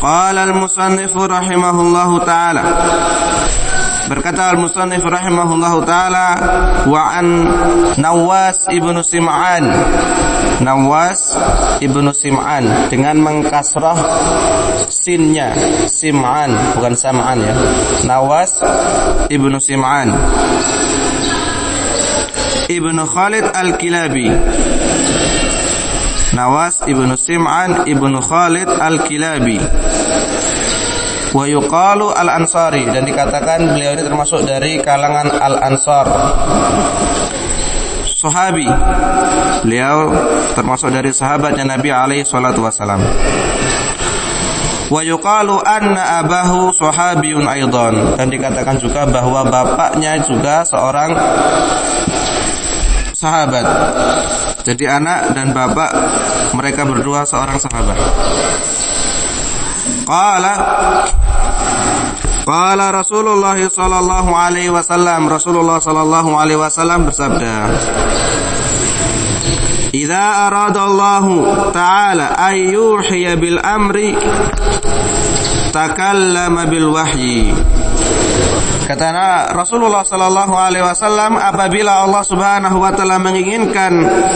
Qala al-musannif rahimahullahu ta'ala. Berkata al-musannif rahimahullahu ta'ala, wa an Nawas ibnu Sim'an. Nawas ibnu Sim'an dengan mengkasrah sinnya, Sim'an bukan Sam'an ya. Nawas ibnu Sim'an ibnu Khalid al-Kilabi. Nawas ibnu Sim'an ibnu Khalid al-Kilabi. Wa yuqalu al-Ansari, dan dikatakan beliau ini termasuk dari kalangan al-Ansar. Sahabi. Beliau termasuk dari sahabatnya Nabi alaihi salatu wasalam. Wa yuqalu anna abahu sahabiyun aidan, dan dikatakan juga bahwa bapaknya juga seorang sahabat. Jadi anak dan bapak mereka berdua seorang sahabat. Qala Rasulullah sallallahu alaihi wasallam. Rasulullah sallallahu alaihi wasallam bersabda, "Idza arada Allah ta'ala ay yuhiya bil amri takallama bil wahyi." Kata Rasulullah sallallahu alaihi wasallam, apabila Allah Subhanahu wa taala menginginkan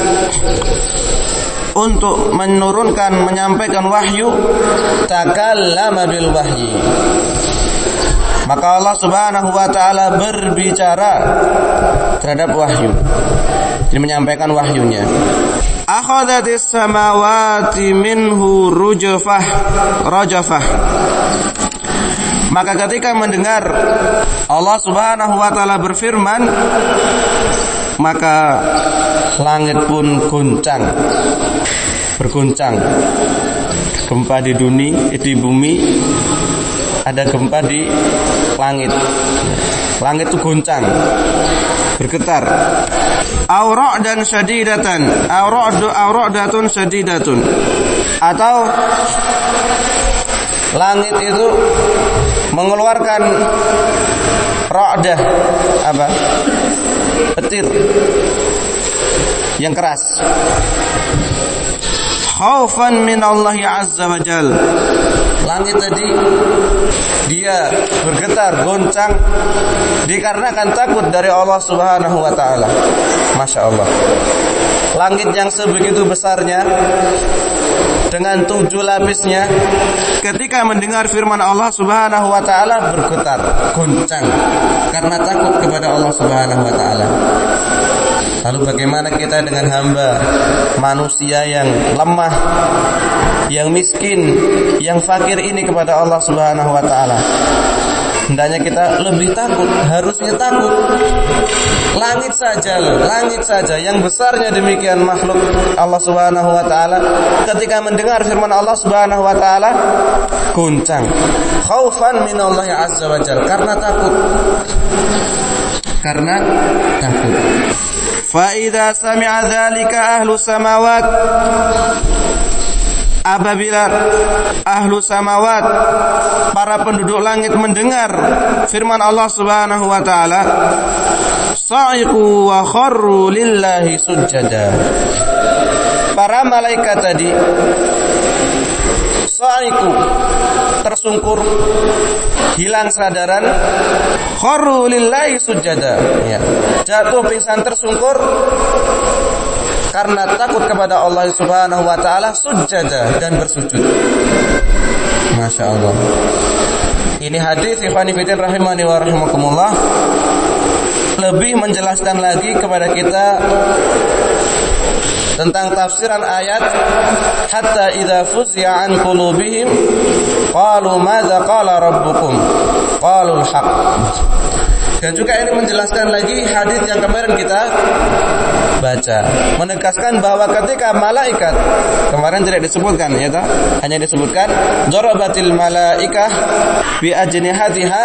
untuk menurunkan, menyampaikan wahyu, takallama bil wahyi, maka Allah Subhanahu wa taala berbicara terhadap wahyu, jadi menyampaikan wahyunya. Akhadhatis samawati minhu rajafah. Maka ketika mendengar Allah Subhanahu wa taala berfirman, maka langit pun berguncang. Gempa di bumi, ada gempa di langit. Langit itu goncang, bergetar. Aura'dan syadidatan, aura'datun syadidatun. Atau langit itu mengeluarkan ra'dah, apa? Petir yang keras. Khaufan min Allah azza wa jal. Langit tadi dia bergetar, goncang dikarenakan takut dari Allah Subhanahu wa taala. Masya Allah. Langit yang sebegitu besarnya dengan 7 lapisnya, ketika mendengar firman Allah Subhanahu wa taala bergetar, goncang karena takut kepada Allah Subhanahu wa taala. Lalu bagaimana kita dengan hamba manusia yang lemah, yang miskin, yang fakir ini kepada Allah Subhanahu wa taala? Hendaknya kita lebih takut, harusnya takut. Langit saja yang besarnya demikian makhluk Allah Subhanahu wa taala, ketika mendengar firman Allah Subhanahu wa taala goncang. Khaufan minallahi azza wa jalla, karena takut. Fa idza sami'a dzalika ahlu samawat, apabila ahlu samawat, para penduduk langit mendengar firman Allah Subhanahu wa taala, sa'iqu wa kharru lillahi sujada. Para malaikat tadi sa'iqu, tersungkur, hilang sadaran, kharru lillahi sujada, ya, jatuh pingsan tersungkur karena takut kepada Allah Subhanahu wa taala, sujada, dan bersujud. Masya Allah. Ini hadis ikhwani fillah rahimani wa rahimakumullah lebih menjelaskan lagi kepada kita tentang tafsiran ayat hatta idza fuzi'a an qulubihim qalu madza qala rabbukum qalul haqq. Dan juga ini menjelaskan lagi hadis yang kemarin kita baca, menegaskan bahwa ketika malaikat, kemarin tidak disebutkan ya toh, hanya disebutkan darabatil malaikah bi ajnihatiha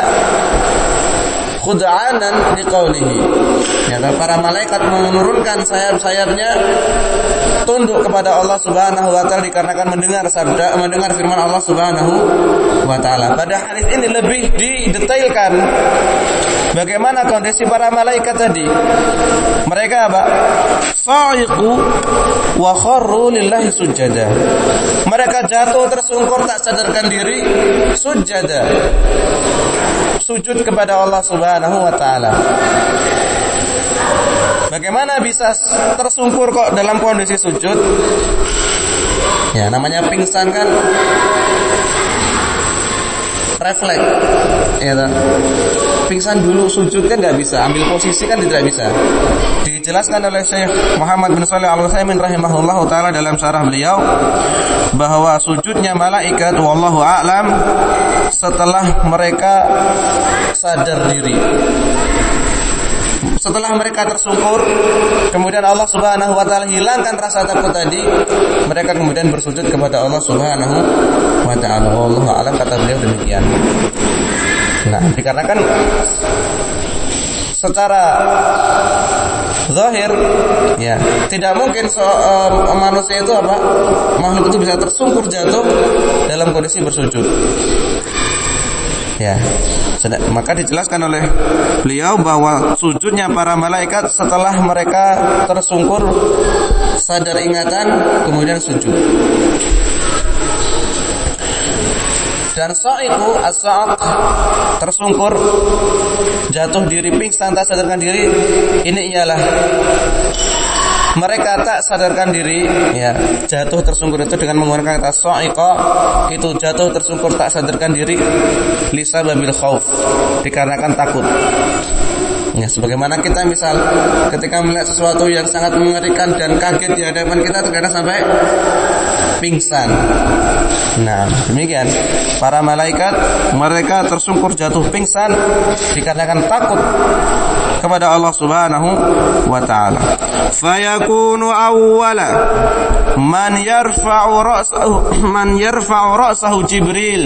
khud'anan liqaulihi. Ya, para malaikat menurunkan sayap-sayapnya tunduk kepada Allah Subhanahu wa taala dikarenakan mendengar firman Allah Subhanahu wa taala. Pada hadis ini lebih didetailkan Bagaimana kondisi para malaikat tadi? Mereka apa? Sa'iqu wa kharru lillahi sujada. Mereka jatuh tersungkur tak sadarkan diri, sujada. Sujud kepada Allah Subhanahu wa taala. Bagaimana bisa tersungkur kok dalam kondisi sujud? Ya, namanya pingsan kan refleks. Ya, pingsan dulu sujud kan nggak bisa, ambil posisi kan tidak bisa. Dijelaskan oleh Syekh Muhammad bin Shalih Al-Utsaimin rahimahullahu taala dalam syarah beliau bahwa sujudnya malaikat wallahu a'lam setelah mereka sadar diri. Setelah mereka tersungkur, kemudian Allah Subhanahu wa taala hilangkan rasa takut tadi, mereka kemudian bersujud kepada Allah Subhanahu wa taala. Wallahu a'lam, kata beliau demikian. Nah, dikarenakan secara zahir ya, tidak mungkin manusia itu makhluk itu bisa tersungkur jatuh dalam kondisi bersujud. Ya, maka dijelaskan oleh beliau bahwa sujudnya para malaikat setelah mereka tersungkur, sadar ingatan, kemudian sujud. Dan sa'iqu as-sa'aq, tersungkur, jatuh diri, pingsan, tak sadarkan diri, ini ialah mereka tak sadarkan diri, ya, jatuh tersungkur itu dengan menggunakan kata sa'iqa, itu jatuh tersungkur tak sadarkan diri lisababil khauf, dikarenakan takut. Ya, sebagaimana kita misal ketika melihat sesuatu yang sangat mengerikan dan kaget di hadapan kita, terkadang sampai pingsan. Nah, demikian para malaikat, mereka tersungkur jatuh pingsan dikarenakan takut kepada Allah Subhanahu wa taala. Fayakunu awwala man yarfa'u ra'sahu Jibril.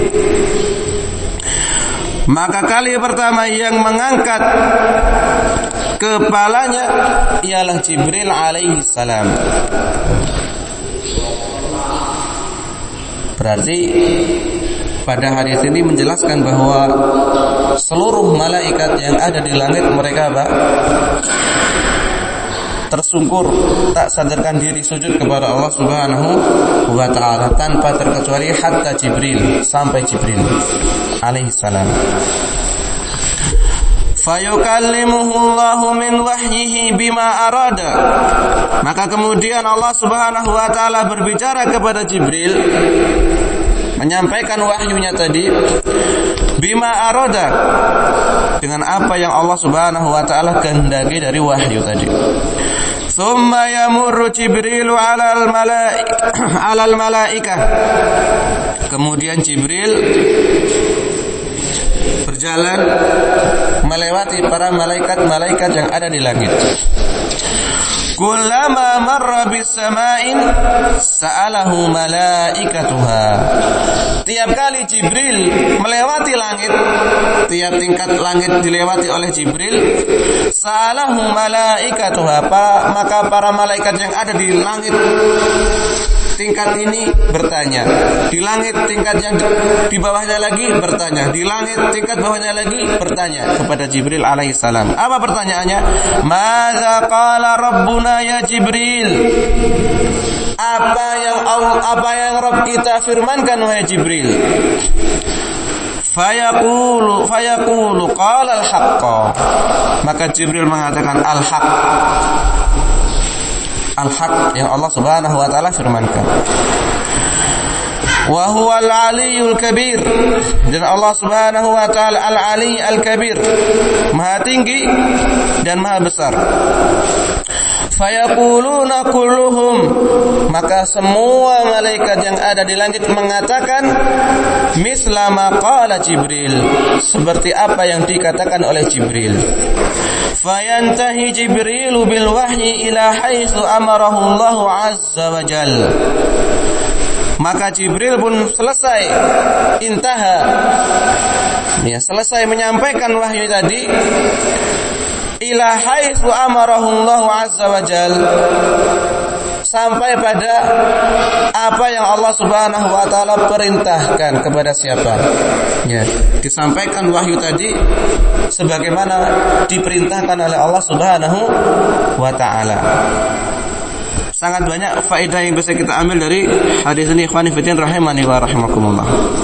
Maka kali pertama yang mengangkat kepalanya ialah Jibril alaihi salam. Berarti pada hadis ini menjelaskan bahwa seluruh malaikat yang ada di langit mereka tersungkur, tak sadarkan diri sujud kepada Allah Subhanahu wa taala tanpa terkecuali hatta Jibril, sampai Jibril alaihi salam. Fayukallimuhu Allahu min wahyihi bima arada. Maka kemudian Allah Subhanahu wa taala berbicara kepada Jibril, menyampaikan wahyunya tadi, bima arada, dengan apa yang Allah Subhanahu wa taala kehendaki dari wahyu tadi. Thumma yamurru Jibrilu 'alal malaikah. Kemudian Jibril berjalan melewati para malaikat-malaikat yang ada di langit. Kullama marra bis sama'in sa'alahu malaikatuha. Tiap kali Jibril melewati langit, tiap tingkat langit dilewati oleh Jibril, sa'alahu malaikatuha, maka para malaikat yang ada di langit tingkat ini bertanya, di langit tingkat yang di bawahnya lagi bertanya, di langit tingkat bawahnya lagi bertanya kepada Jibril alaihissalam. Apa pertanyaannya? Madza qala rabbuna ya Jibril? Apa yang Rabb kita firmankan wahai Jibril? Fayaqulu qala al-haqqa. Maka Jibril mengatakan al-haq. Al-haq yang Allah Subhanahu wa taala firmankan. Wa huwal aliyyul kabir. Dan Allah Subhanahu wa taala al-ali al-kabir, maha tinggi dan maha besar. Fayaquluna kulluhum, maka semua malaikat yang ada di langit mengatakan misla ma qala Jibril, seperti apa yang dikatakan oleh Jibril. Fayantahi Jibrilu bil wahyi ila haitsu amarahu Allah azza wa jalla. Maka Jibril pun selesai, selesai menyampaikan wahyu tadi, ila haitsu amarahu Allah azza wa jalla, sampai pada apa yang Allah Subhanahu wa taala perintahkan kepada siapa. Ya, disampaikan wahyu tadi sebagaimana diperintahkan oleh Allah Subhanahu wa taala. Sangat banyak faedah yang bisa kita ambil dari hadis ini, ikhwani fillah rahimani wa rahimakumullah.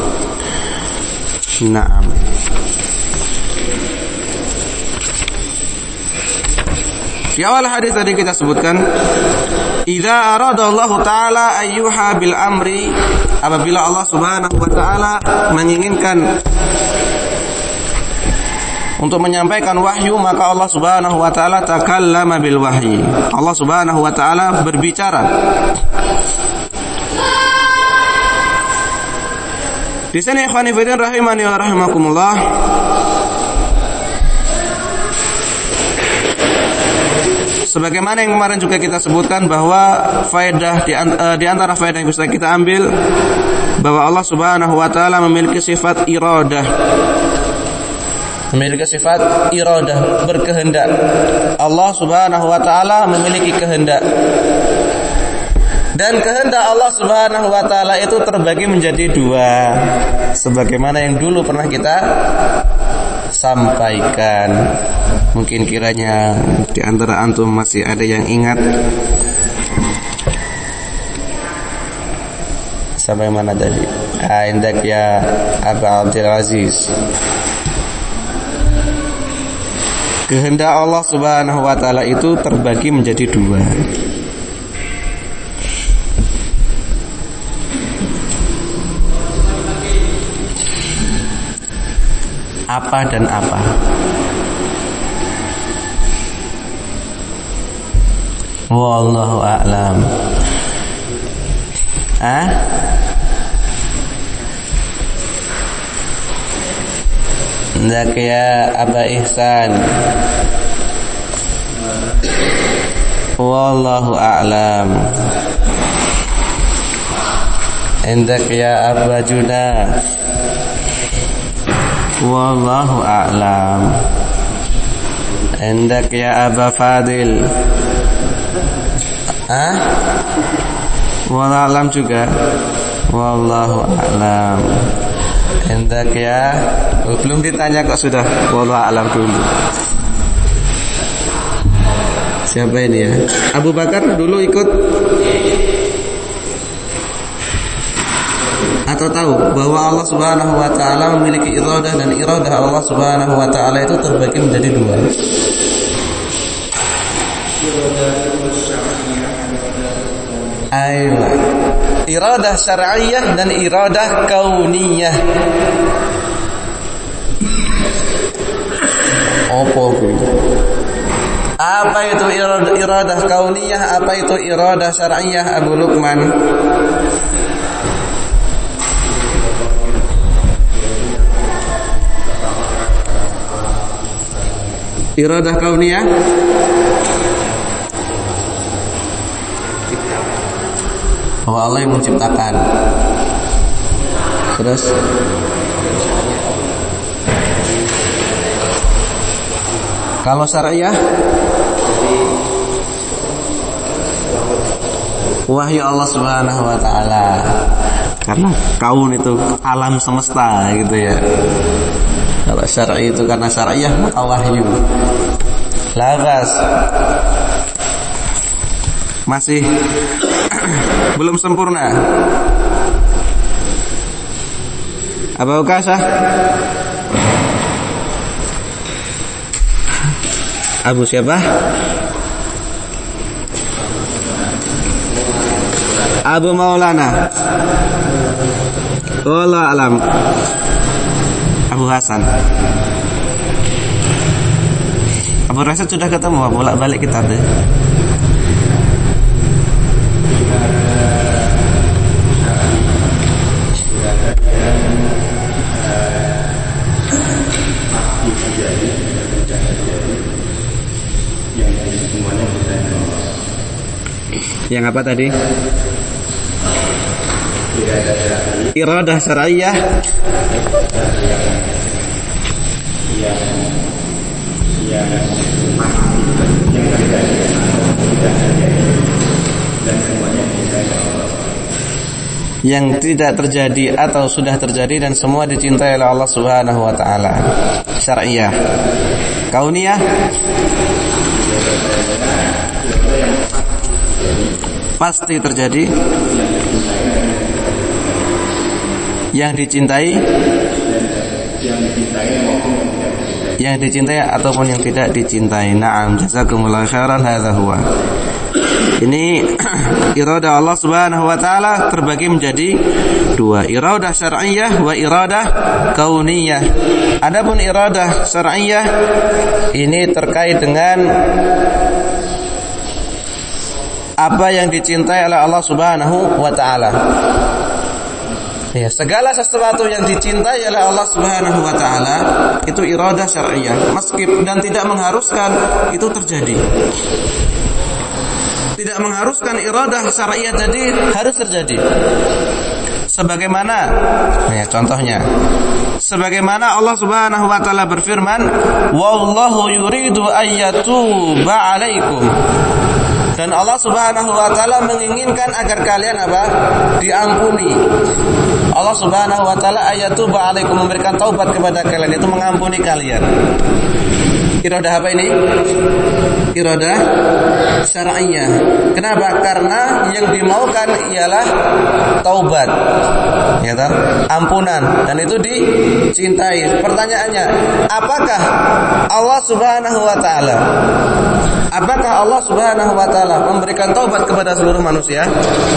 Naam. Di awal hadis tadi kita sebutkan, idza arada Allah taala ayyuha bil amri, apabila Allah Subhanahu wa taala menginginkan untuk menyampaikan wahyu, maka Allah Subhanahu wa taala takallama bil wahyi. Allah Subhanahu wa taala berbicara. Di sini ikhwani fillah rahimani wa rahimakumullah, sebagaimana yang kemarin juga kita sebutkan bahwa faedah di antara faedah yang bisa kita ambil bahwa Allah Subhanahu wa taala memiliki sifat iradah. Memiliki sifat iradah, berkehendak. Allah Subhanahu wa taala memiliki kehendak. Dan kehendak Allah Subhanahu wa taala itu terbagi menjadi dua, sebagaimana yang dulu pernah kita sampaikan. Mungkin kiranya di antara antum masih ada yang ingat. Sampai mana tadi? Indak ya Abu Abdul Aziz. Kehendak Allah Subhanahu wa taala itu terbagi menjadi dua. Apa dan apa? Wallahu a'lam. Ndak ya Aba Ihsan. Wallahu a'lam. Ndak ya Aba Juna. Wallahu a'lam. Ndak ya Aba Fadil. Wallahu a'lam juga. Wallahu a'lam. Hendak ya. Belum ditanya kok sudah wallahu a'lam dulu. Siapa ini ya? Abu Bakar dulu ikut atau tahu bahwa Allah Subhanahu wa taala memiliki iradah, dan iradah Allah Subhanahu wa taala itu terbagi menjadi dua. Aiyah. Iradah syar'iyyah dan iradah kauniyah. Apa itu iradah kauniyah? Apa itu iradah syar'iyyah, Abu Luqman? Iradah kauniyah bahwa Allah yang menciptakan. Terus kalau syariah wahyu Allah Subhanahu wa taala, karena kaun itu alam semesta gitu ya. Kalau syar'i itu karena syariah maka wahyu. Lafaz masih belum sempurna. Abu Kasah, Abu siapa? Abu Maulana. Wallahu alam. Abu Hasan. Abu Rasid sudah ketemu, bolak-balik kita deh. Yang apa tadi? Iradah syar'iyyah yang yang tidak terjadi atau sudah terjadi dan semua dicintai oleh Allah Subhanahu wa taala. Syar'iyah. Kauniyah pasti terjadi, yang dicintai ataupun yang tidak dicintai. Na'am, jazakumullahu khairan, hadza huwa. Ini iradah Allah Subhanahu wa taala terbagi menjadi dua, iradah syar'iyyah wa iradah kauniyah. Adapun iradah syar'iyyah ini terkait dengan apa yang dicintai oleh Allah Subhanahu wa taala. Ya, segala sesuatu yang dicintai oleh Allah Subhanahu wa taala itu iradah syar'iyyah, meskipun dan tidak mengharuskan itu terjadi. Tidak mengharuskan iradah syar'iyyah jadi harus terjadi. Sebagaimana contohnya, sebagaimana Allah Subhanahu wa taala berfirman, "Wallahu yuridu ayyatuba 'alaikum." Dan Allah Subhanahu wa taala menginginkan agar kalian apa? Diampuni. Allah Subhanahu wa taala ayatuba 'alaikum, memberikan taubat kepada kalian, itu mengampuni kalian. Iradah apa ini? Iradah syar'iyyah. Kenapa? Karena yang dimaukan ialah taubat, ya kan? Ampunan, dan itu dicintai. Pertanyaannya, apakah Allah Subhanahu wa taala memberikan taubat kepada seluruh manusia?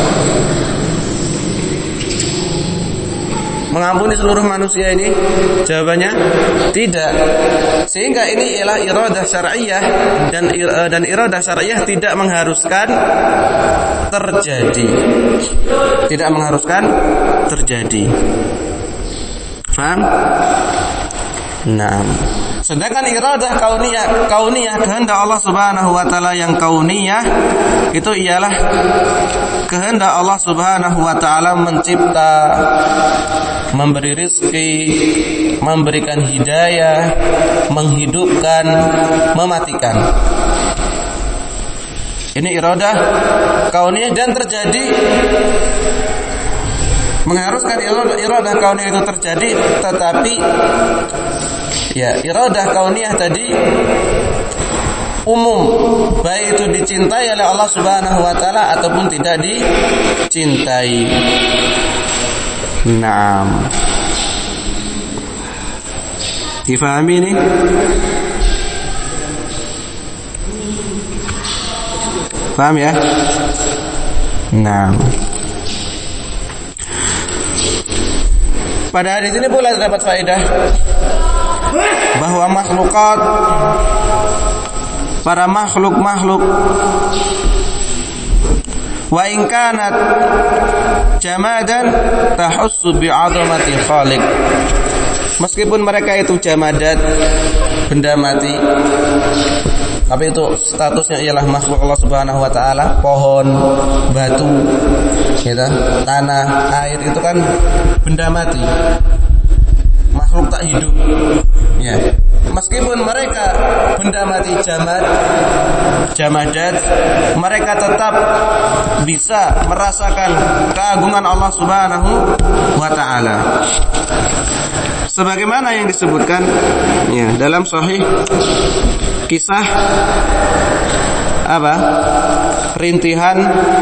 Mengampuni seluruh manusia ini? Jawabannya tidak. Sehingga ini ialah iradah syar'iyyah, dan iradah syar'iyyah tidak mengharuskan terjadi. Tidak mengharuskan terjadi. Faham? Nah, sedangkan iradah kauniyah kehendak Allah Subhanahu wa taala yang kauniyah itu ialah kehendak Allah Subhanahu wa taala mencipta, memberi rezeki, memberikan hidayah, menghidupkan, mematikan. Ini iradah kauniyah dan terjadi. Mengharuskan iradah kauniyah itu terjadi, tetapi ya iradah kauniyah tadi umum, baik itu dicintai oleh Allah Subhanahu wa taala ataupun tidak dicintai. Naam. Difahami ini? Paham ya? Naam. Pada hadis ini pula terdapat faedah bahwa para makhluk wa in kanat jamadan tahussu bi'azamati khaliq, meskipun mereka itu jamadat, benda mati, tapi itu statusnya ialah makhluk Allah Subhanahu wa taala. Pohon, batu, tanah, air itu kan benda mati, makhluk tak hidup. Ya, meskipun mereka benda mati jamadat, mereka tetap bisa merasakan keagungan Allah Subhanahu wa taala. Sebagaimana yang disebutkan ya dalam sahih kisah rintihan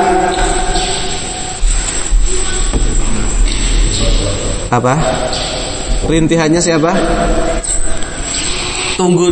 rintihannya siapa? Tunggul.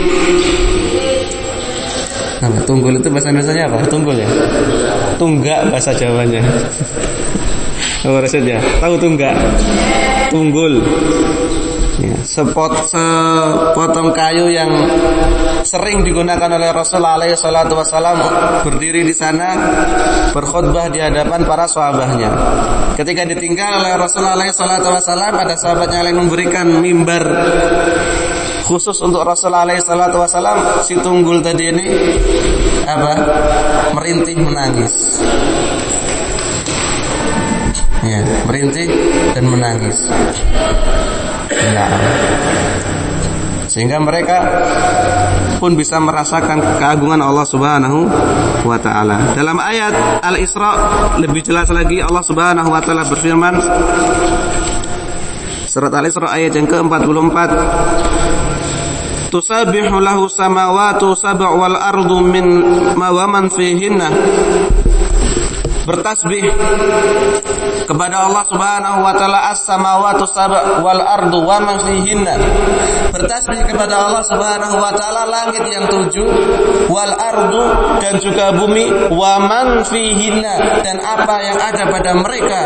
Nah, tunggul itu bahasa Indonesianya apa? Tunggul ya? Tunggak bahasa Jawanya. Oh, rasanya tahu tunggak? Tunggul. Ya, sepotong kayu yang sering digunakan oleh Rasulullah SAW berdiri di sana berkhutbah di hadapan para sahabatnya. Ketika ditinggal oleh Rasulullah SAW, ada sahabatnya yang memberikan mimbar khusus untuk Rasulullah SAW. Si tunggul tadi ini merintih menangis. Ya, merintih dan menangis. Nah, sehingga mereka pun bisa merasakan keagungan Allah Subhanahu wa taala. Dalam ayat Al-Isra lebih jelas lagi Allah Subhanahu wa taala berfirman, surat Al-Isra ayat yang ke-44, tusabbihu lahu samawati sab'u wal ardu min ma wa man fihinna. Bertasbih kepada Allah Subhanahu wa taala as-samawati sab'u wal ardu wa man fihinna. Bertasbih kepada Allah Subhanahu wa taala langit yang 7, wal ardu dan juga bumi, wa man fihinna dan apa yang ada pada mereka,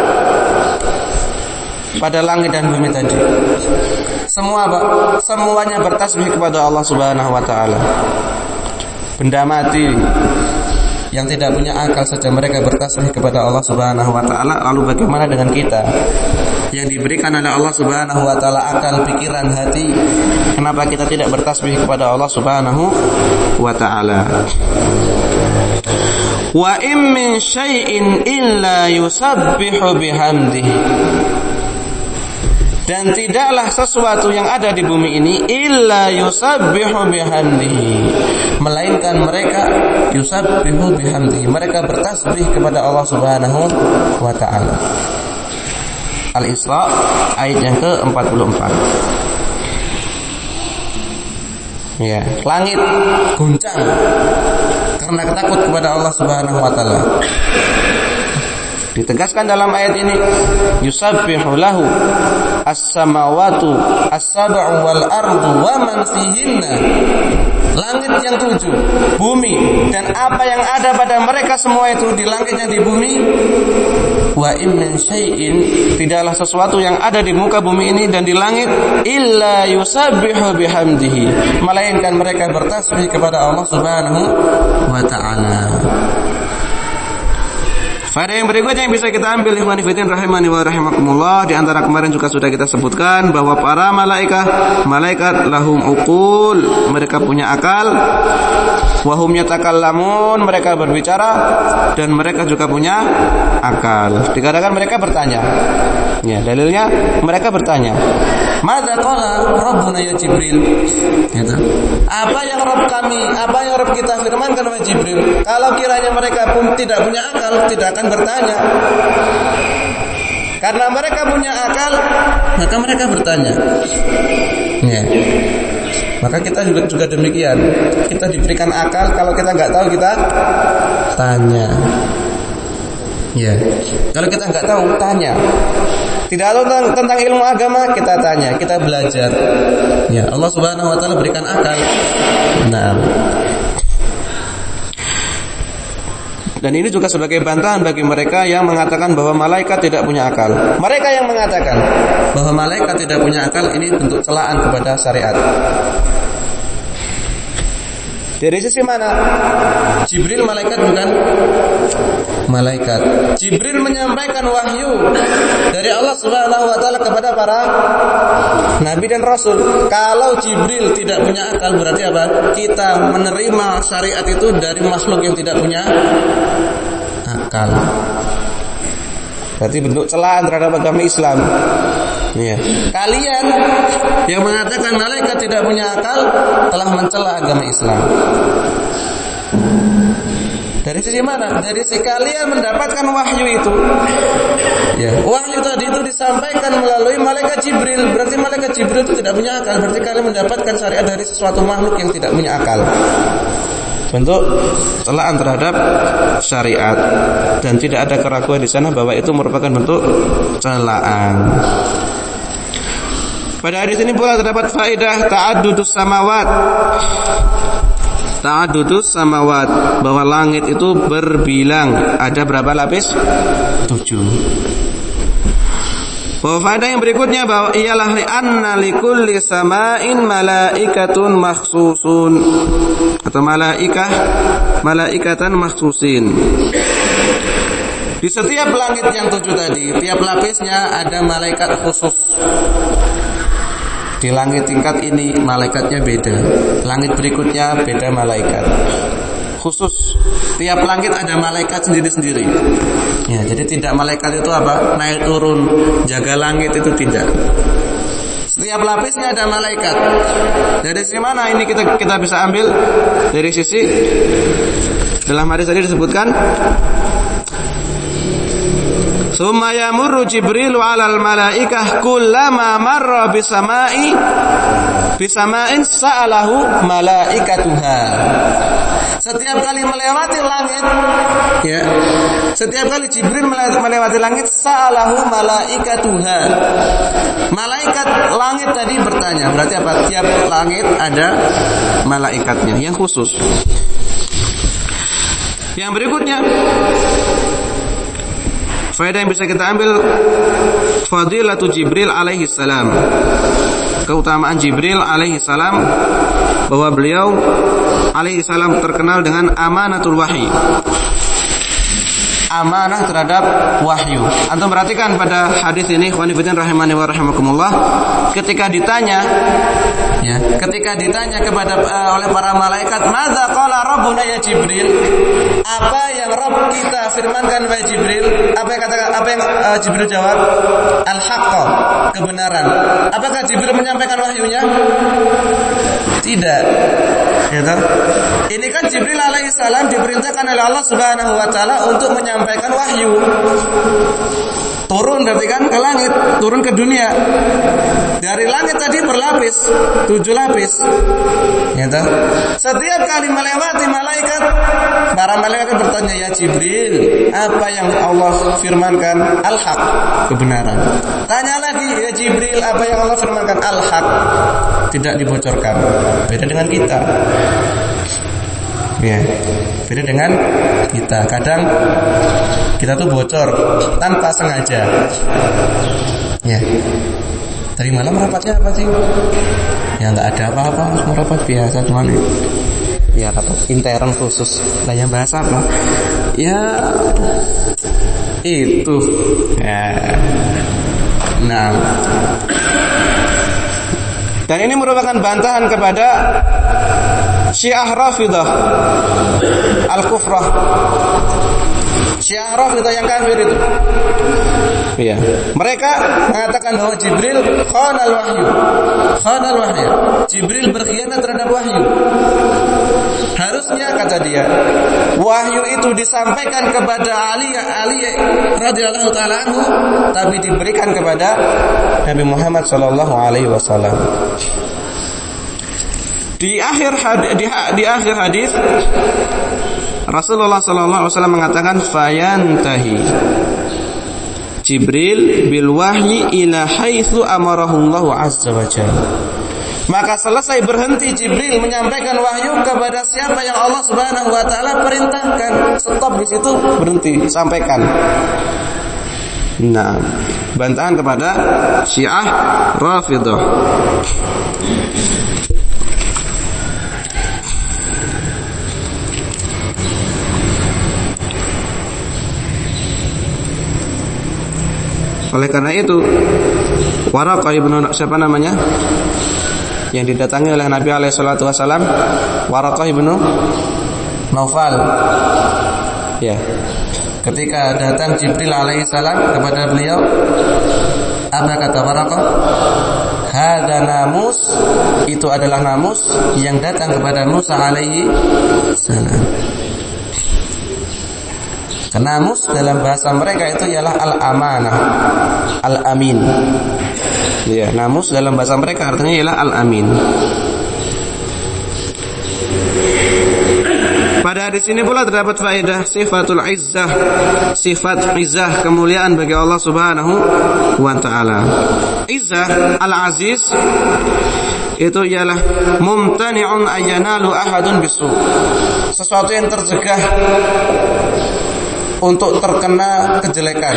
pada langit dan bumi tadi. Semua semuanya bertasbih kepada Allah Subhanahu wa taala. Benda mati yang tidak punya akal saja mereka bertasbih kepada Allah Subhanahu wa taala. Lalu bagaimana dengan kita yang diberikan oleh Allah Subhanahu wa taala akal, pikiran, hati? Kenapa kita tidak bertasbih kepada Allah Subhanahu wa taala? Wa in min syai'in illa yusabbihu bihamdihi. Dan tidaklah sesuatu yang ada di bumi ini illa yusabbihu bihamdihi, melainkan mereka yusabbihu bihamdihi, mereka bertasbih kepada Allah Subhanahu wa taala. Al-Isra ayat yang ke-44. Ya, langit goncang karena takut kepada Allah Subhanahu wa taala. Ditegaskan dalam ayat ini, yusabbihu lahu as-samawatu as-sab'u wal ardu wa man fihinna. Langit yang 7, bumi dan apa yang ada pada mereka semua itu di langit dan di bumi. Wa in min syai'in, tidaklah sesuatu yang ada di muka bumi ini dan di langit illa yusabbihu bihamdihi, melainkan mereka bertasbih kepada Allah Subhanahu wa taala. Faedah yang berikutnya yang bisa kita ambil, ikhwan fillah rahimani wa rahimakumullah, di antara kemarin juga sudah kita sebutkan bahwa para malaikat lahum uqul, mereka punya akal, wa hum yatakallamun, mereka berbicara dan mereka juga punya akal. Dikatakan mereka bertanya. Ya, dalilnya mereka bertanya, "Madza qala rabbuna ya Jibril?" Gitu. Apa yang Rabb kami, apa yang Rabb kita firmankan oleh Jibril? Kalau kiranya mereka pun tidak punya akal, tidak akan bertanya. Karena mereka punya akal, maka mereka bertanya. Ya. Maka kita juga demikian. Kita diberikan akal, kalau kita nggak tahu kita tanya. Ya. Kalau kita nggak tahu, tanya. Tidak tahu tentang ilmu agama, kita tanya, kita belajar. Ya, Allah Subhanahu wa taala berikan akal. Nah. Dan ini juga sebagai bantahan bagi mereka yang mengatakan bahwa malaikat tidak punya akal. Mereka yang mengatakan bahwa malaikat tidak punya akal, ini bentuk celaan kepada syariat. Dari sisi mana? Jibril malaikat bukan? Malaikat. Jibril menyampaikan wahyu dari Allah Subhanahu wa taala kepada para nabi dan rasul. Kalau Jibril tidak punya akal, berarti apa? Kita menerima syariat itu dari makhluk yang tidak punya akal. Berarti bentuk celaan terhadap agama Islam. Ya. Kalian yang mengatakan malaikat tidak punya akal telah mencela agama Islam. Dari sisi mana? Dari sisi kalian mendapatkan wahyu itu. Ya. Wahyu tadi itu disampaikan melalui malaikat Jibril. Berarti malaikat Jibril itu tidak punya akal. Berarti kalian mendapatkan syariat dari sesuatu makhluk yang tidak punya akal. Bentuk celaan terhadap syariat, dan tidak ada keraguan di sana bahwa itu merupakan bentuk celaan. Pada hadis ini pula terdapat faedah ta'addudus samawat. Ta'addudus samawat, bahwa langit itu berbilang. Ada berapa lapis? 7. Bahwa faedah yang berikutnya bahwa ialah li'anna likulli sama'in malaikatun makhsusun, atau malaikatan makhsusin. Di setiap langit yang 7 tadi, tiap lapisnya ada malaikat khusus. Di langit tingkat ini malaikatnya beda, langit berikutnya beda malaikat khusus. Tiap langit ada malaikat sendiri-sendiri. Ya, jadi tidak malaikat itu apa? Naik turun, jaga langit, itu tidak. Setiap lapisnya ada malaikat. Dari sisi mana ini kita bisa ambil? Dari sisi dalam hadis tadi disebutkan, summa yamurru Jibrilu 'alal malaikah kullama marra bisama'in sa'alahu malaikatuha. Setiap kali melewati langit, ya, setiap kali Jibril melewati langit, sa'alahu malaikatuha. Malaikat langit tadi bertanya. Berarti apa? Tiap langit ada malaikatnya yang khusus. Yang berikutnya, faedah yang bisa kita ambil, fadilatu Jibril alaihi salam. Keutamaan Jibril alaihi salam, bahwa beliau alaihi salam terkenal dengan amanatul wahyi. Amanah terhadap wahyu. Antum perhatikan pada hadis ini, ikhwani fillah rahimani wa rahimakumullah, ketika ditanya kepada oleh para malaikat, "Madza qala rabbuna ya Jibril?" Apa yang Rabb kita firmankan wahai Jibril? Apa yang Jibril jawab? Al-haqqa, kebenaran. Apakah Jibril menyampaikan wahyunya? Tidak. Ya, ini kan Jibril alaihissalam diperintahkan oleh Allah Subhanahu wa taala untuk menyampaikan wahyu. Turun berarti kan ke langit, turun ke dunia. Dari langit tadi berlapis, 7 lapis. Ya, setiap kali melewati malaikat, para malaikat bertanya, "Ya Jibril, apa yang Allah firmankan?" Al-haq, kebenaran. Tanya lagi, "Ya Jibril, apa yang Allah firmankan?" Al-haq, tidak dibocorkan. Beda dengan kita. Ya, beda dengan kita. Kadang kita tuh bocor tanpa sengaja. Ya. Tadi malam rapatnya apa sih? Ya nggak ada apa-apa, rapat biasa cuman ya rapat intern khusus. Lah yang bahasa apa? Ya itu. Ya. Nah. Dan ini merupakan bantahan kepada Syiah Rafidah Al-Kufrah. Syiah Rafidah yang kafir itu. Iya. Mereka mengatakan bahwa Jibril khanal wahyu. Khanal wahyu. Jibril berkhianat terhadap wahyu. Harusnya, kata dia, wahyu itu disampaikan kepada Ali radhiyallahu taala anhu, tapi diberikan kepada Nabi Muhammad sallallahu alaihi wasallam. Di akhir hadis Rasulullah sallallahu alaihi wasallam mengatakan, fayantahi Jibril bil wahyi ila haitsu amarahu Allah azza wa jalla. Maka selesai berhenti Jibril menyampaikan wahyu kepada siapa yang Allah Subhanahu wa taala perintahkan. Stop di situ, berhenti, sampaikan. Nah, bantahan kepada Syiah Rafidah. Oleh karena itu, Waraqah ibnu siapa namanya? Yang didatangi oleh Nabi alaihi salatu wasallam, Waraqah ibnu Naufal. Ya. Ketika datang Jibril alaihi salam kepada beliau, apa kata Waraqah? Hadza namus, itu adalah namus yang datang kepada Musa alaihi salam. Namus dalam bahasa mereka itu ialah al-amanah, al-amin. Ya, namus dalam bahasa mereka artinya ialah al-amin. Pada hadis ini pula terdapat faedah sifatul izzah, sifat izzah, kemuliaan bagi Allah Subhanahu wa taala. Izzah al-aziz itu ialah mumtani'un ayyanalu ahadun bisu. Sesuatu yang tercegah untuk terkena kejelekan.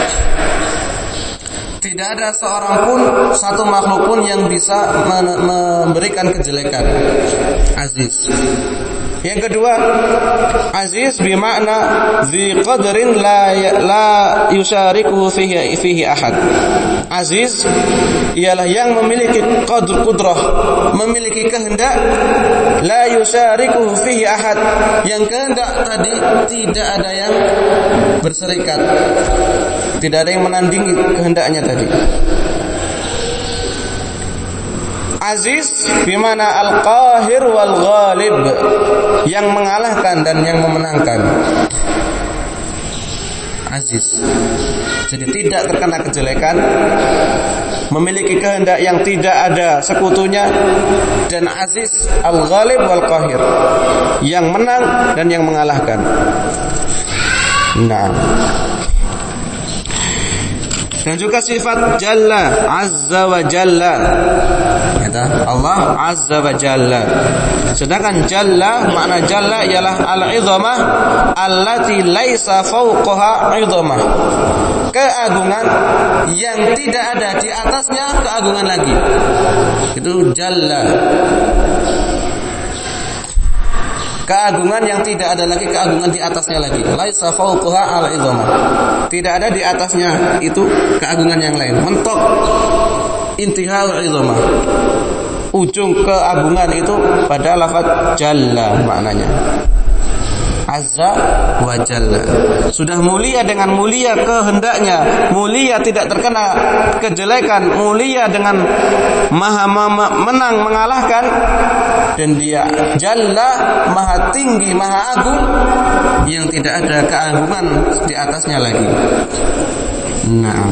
Tidak ada seorang pun, satu makhluk pun yang bisa memberikan kejelekan. Aziz. Yang kedua, aziz bermakna zi qadrin la yusyarikuhu fihi ahad. Aziz ialah yang memiliki qudrah, memiliki kehendak, la yusyarikuhu fihi ahad, yang kehendak tadi tidak ada yang berserikat, tidak ada yang menandingi kehendaknya tadi. Aziz bimana al-qahir wal ghalib, yang mengalahkan dan yang memenangkan. Aziz, jadi tidak terkena kejelekan, memiliki kehendak yang tidak ada sekutunya, dan aziz al-ghalib wal qahir, yang menang dan yang mengalahkan. Nah, dan juga sifat Jalla, Azza wa Jalla, Allah Azza wa Jalla. Sedangkan Jalla, makna Jalla ialah al-'idhamah allati laisa fawqaha 'idhamah, keagungan yang tidak ada di atasnya keagungan lagi. Itu Jalla, keagungan yang tidak ada lagi keagungan di atasnya lagi. Laisa fawqaha al-'idhamah, tidak ada di atasnya itu keagungan yang lain. Mentok intihal 'idhamah, ujung keagungan itu pada lafaz Jalla maknanya. Azza wa Jalla, sudah mulia dengan mulia kehendaknya, mulia tidak terkena kejelekan, mulia dengan maha menang mengalahkan, dan dia Jalla, maha tinggi maha agung yang tidak ada keagungan di atasnya lagi. Nah,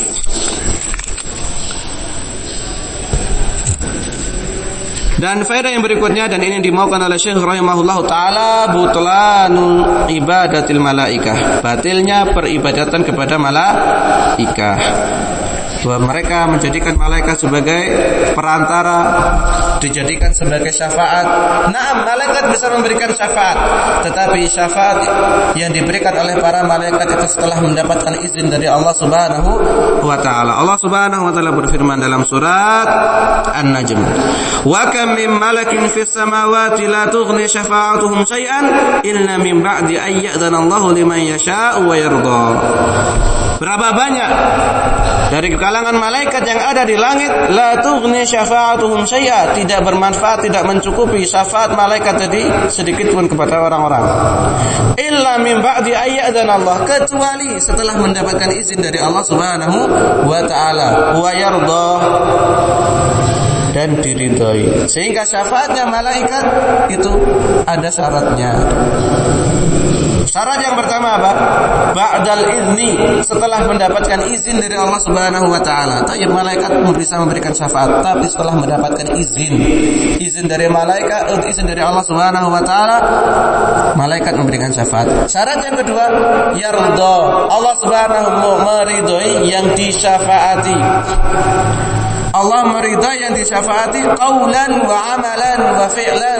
dan faedah yang berikutnya, dan ini dimaukan oleh Syekh rahimahullahu taala, butlanul ibadatil malaikah, batilnya peribadatan kepada malaikah, bahwa mereka menjadikan malaikat sebagai perantara, dijadikan sebagai syafaat. Naam, malaikat bisa memberikan syafaat, tetapi syafaat yang diberikan oleh para malaikat itu setelah mendapatkan izin dari Allah Subhanahu wa taala. Allah Subhanahu wa taala berfirman dalam surat An-Najm, "Wa kam min malakin fis samawati la tughni syafa'atuhum syai'an illa min ba'di ay ya'dhana Allahu liman yasha'u wa yarda." Berapa banyak dari kalangan malaikat yang ada di langit, la tughni syafa'atuhum syai'a, tidak bermanfaat, tidak mencukupi syafaat malaikat jadi sedikit pun kepada orang-orang. Illa min ba'di ayyadana Allah, kecuali setelah mendapatkan izin dari Allah Subhanahu wa taala, wa yarda, dan diridhai. Sehingga syafaatnya malaikat itu ada syaratnya. Syarat yang pertama apa? Ba'dal izni, setelah mendapatkan izin dari Allah Subhanahu wa taala. Tayyib, malaikat bisa memberikan syafaat, tapi setelah mendapatkan izin dari malaikat, izin dari Allah Subhanahu wa taala, malaikat memberikan syafaat. Syarat yang kedua, yarda, Allah Subhanahu meridhai yang disyafaati. Allah meridhai yang disyafaati qaulan wa amalan wa fi'lan.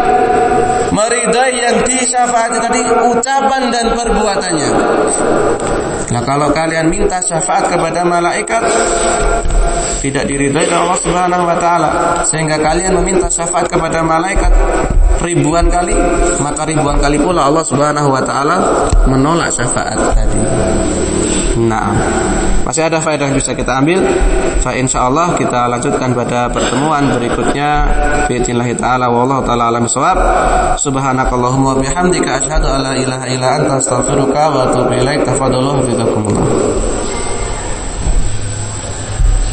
Meridhai yang disyafaati tadi ucapan dan perbuatannya. Nah, kalau kalian minta syafaat kepada malaikat, tidak diridhai oleh Allah Subhanahu wa taala, sehingga kalian meminta syafaat kepada malaikat ribuan kali, maka ribuan kali pula Allah Subhanahu wa taala menolak syafaat tadi. Nah, masih ada faedah yang bisa kita ambil. Insyaallah kita lanjutkan pada pertemuan berikutnya. Bi'idznillah taala, wallahu taala alam bissawab. Subhanakallahumma wa bihamdika asyhadu an la ilaha illa anta astaghfiruka wa atubu ilaik. Tafadhalu.